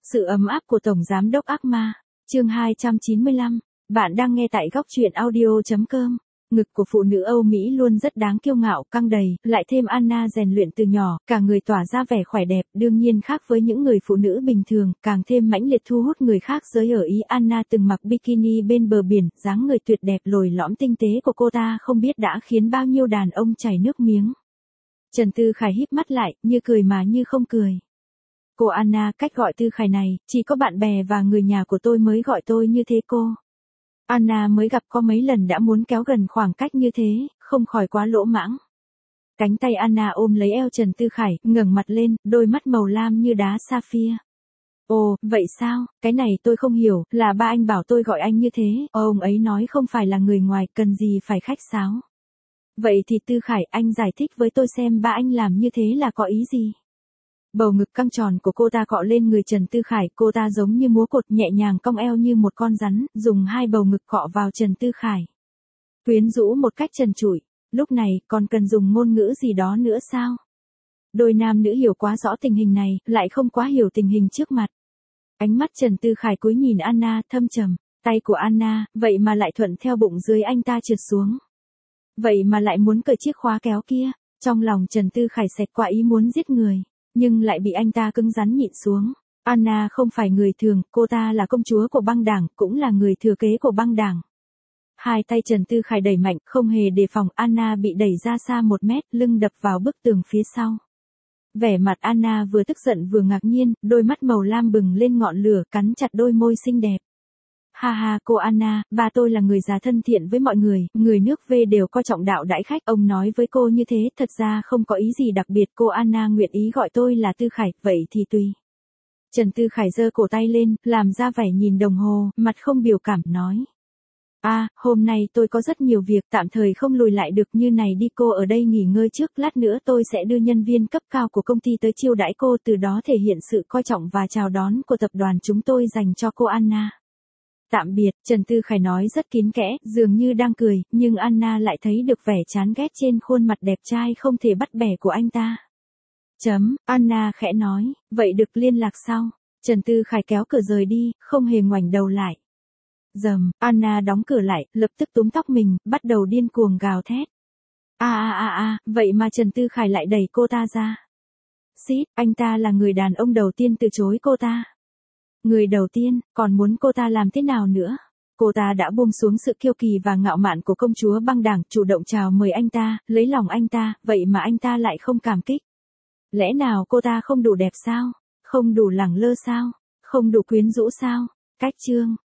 Sự ấm áp của Tổng Giám đốc ác ma. Chương 295. Bạn đang nghe tại góc truyện audio.com. Ngực của phụ nữ Âu Mỹ luôn rất đáng kiêu ngạo, căng đầy, lại thêm Anna rèn luyện từ nhỏ, cả người tỏa ra vẻ khỏe đẹp, đương nhiên khác với những người phụ nữ bình thường, càng thêm mãnh liệt thu hút người khác giới ở Ý. Anna từng mặc bikini bên bờ biển, dáng người tuyệt đẹp lồi lõm tinh tế của cô ta không biết đã khiến bao nhiêu đàn ông chảy nước miếng. Trần Tư Khải híp mắt lại, như cười mà như không cười. Cô Anna, cách gọi Tư Khải này, chỉ có bạn bè và người nhà của tôi mới gọi tôi như thế cô. Anna mới gặp có mấy lần đã muốn kéo gần khoảng cách như thế, không khỏi quá lỗ mãng. Cánh tay Anna ôm lấy eo Trần Tư Khải, ngẩng mặt lên, đôi mắt màu lam như đá sapphire. Ồ, vậy sao, cái này tôi không hiểu, là ba anh bảo tôi gọi anh như thế, ông ấy nói không phải là người ngoài, cần gì phải khách sáo. Vậy thì Tư Khải, anh giải thích với tôi xem ba anh làm như thế là có ý gì? Bầu ngực căng tròn của cô ta cọ lên người Trần Tư Khải, cô ta giống như múa cột nhẹ nhàng cong eo như một con rắn, dùng hai bầu ngực cọ vào Trần Tư Khải. Quyến rũ một cách trần trụi, lúc này còn cần dùng ngôn ngữ gì đó nữa sao? Đôi nam nữ hiểu quá rõ tình hình này, lại không quá hiểu tình hình trước mặt. Ánh mắt Trần Tư Khải cúi nhìn Anna thâm trầm, tay của Anna, vậy mà lại thuận theo bụng dưới anh ta trượt xuống. Vậy mà lại muốn cởi chiếc khóa kéo kia, trong lòng Trần Tư Khải xẹt qua ý muốn giết người. Nhưng lại bị anh ta cứng rắn nhịn xuống. Anna không phải người thường, cô ta là công chúa của băng đảng, cũng là người thừa kế của băng đảng. Hai tay Trần Tư Khải đẩy mạnh, không hề đề phòng, Anna bị đẩy ra xa 1 mét, lưng đập vào bức tường phía sau. Vẻ mặt Anna vừa tức giận vừa ngạc nhiên, đôi mắt màu lam bừng lên ngọn lửa, cắn chặt đôi môi xinh đẹp. Ha ha, cô Anna, ba tôi là người già thân thiện với mọi người nước V đều coi trọng đạo đãi khách, ông nói với cô như thế, thật ra không có ý gì đặc biệt, cô Anna nguyện ý gọi tôi là Tư Khải, vậy thì tùy. Trần Tư Khải giơ cổ tay lên, làm ra vẻ nhìn đồng hồ, mặt không biểu cảm, nói. Hôm nay tôi có rất nhiều việc, tạm thời không lùi lại được, như này đi, cô ở đây nghỉ ngơi trước, lát nữa tôi sẽ đưa nhân viên cấp cao của công ty tới chiêu đãi cô, từ đó thể hiện sự coi trọng và chào đón của tập đoàn chúng tôi dành cho cô Anna. Tạm biệt, Trần Tư Khải nói rất kín kẽ, dường như đang cười, nhưng Anna lại thấy được vẻ chán ghét trên khuôn mặt đẹp trai không thể bắt bẻ của anh ta. Anna khẽ nói, vậy được, liên lạc sau. Trần Tư Khải kéo cửa rời đi, không hề ngoảnh đầu lại. Anna đóng cửa lại, lập tức túm tóc mình, bắt đầu điên cuồng gào thét. Vậy mà Trần Tư Khải lại đẩy cô ta ra. Anh ta là người đàn ông đầu tiên từ chối cô ta. Người đầu tiên, còn muốn cô ta làm thế nào nữa? Cô ta đã buông xuống sự kiêu kỳ và ngạo mạn của công chúa băng đảng, chủ động chào mời anh ta, lấy lòng anh ta, vậy mà anh ta lại không cảm kích. Lẽ nào cô ta không đủ đẹp sao? Không đủ lẳng lơ sao? Không đủ quyến rũ sao? Cách chương.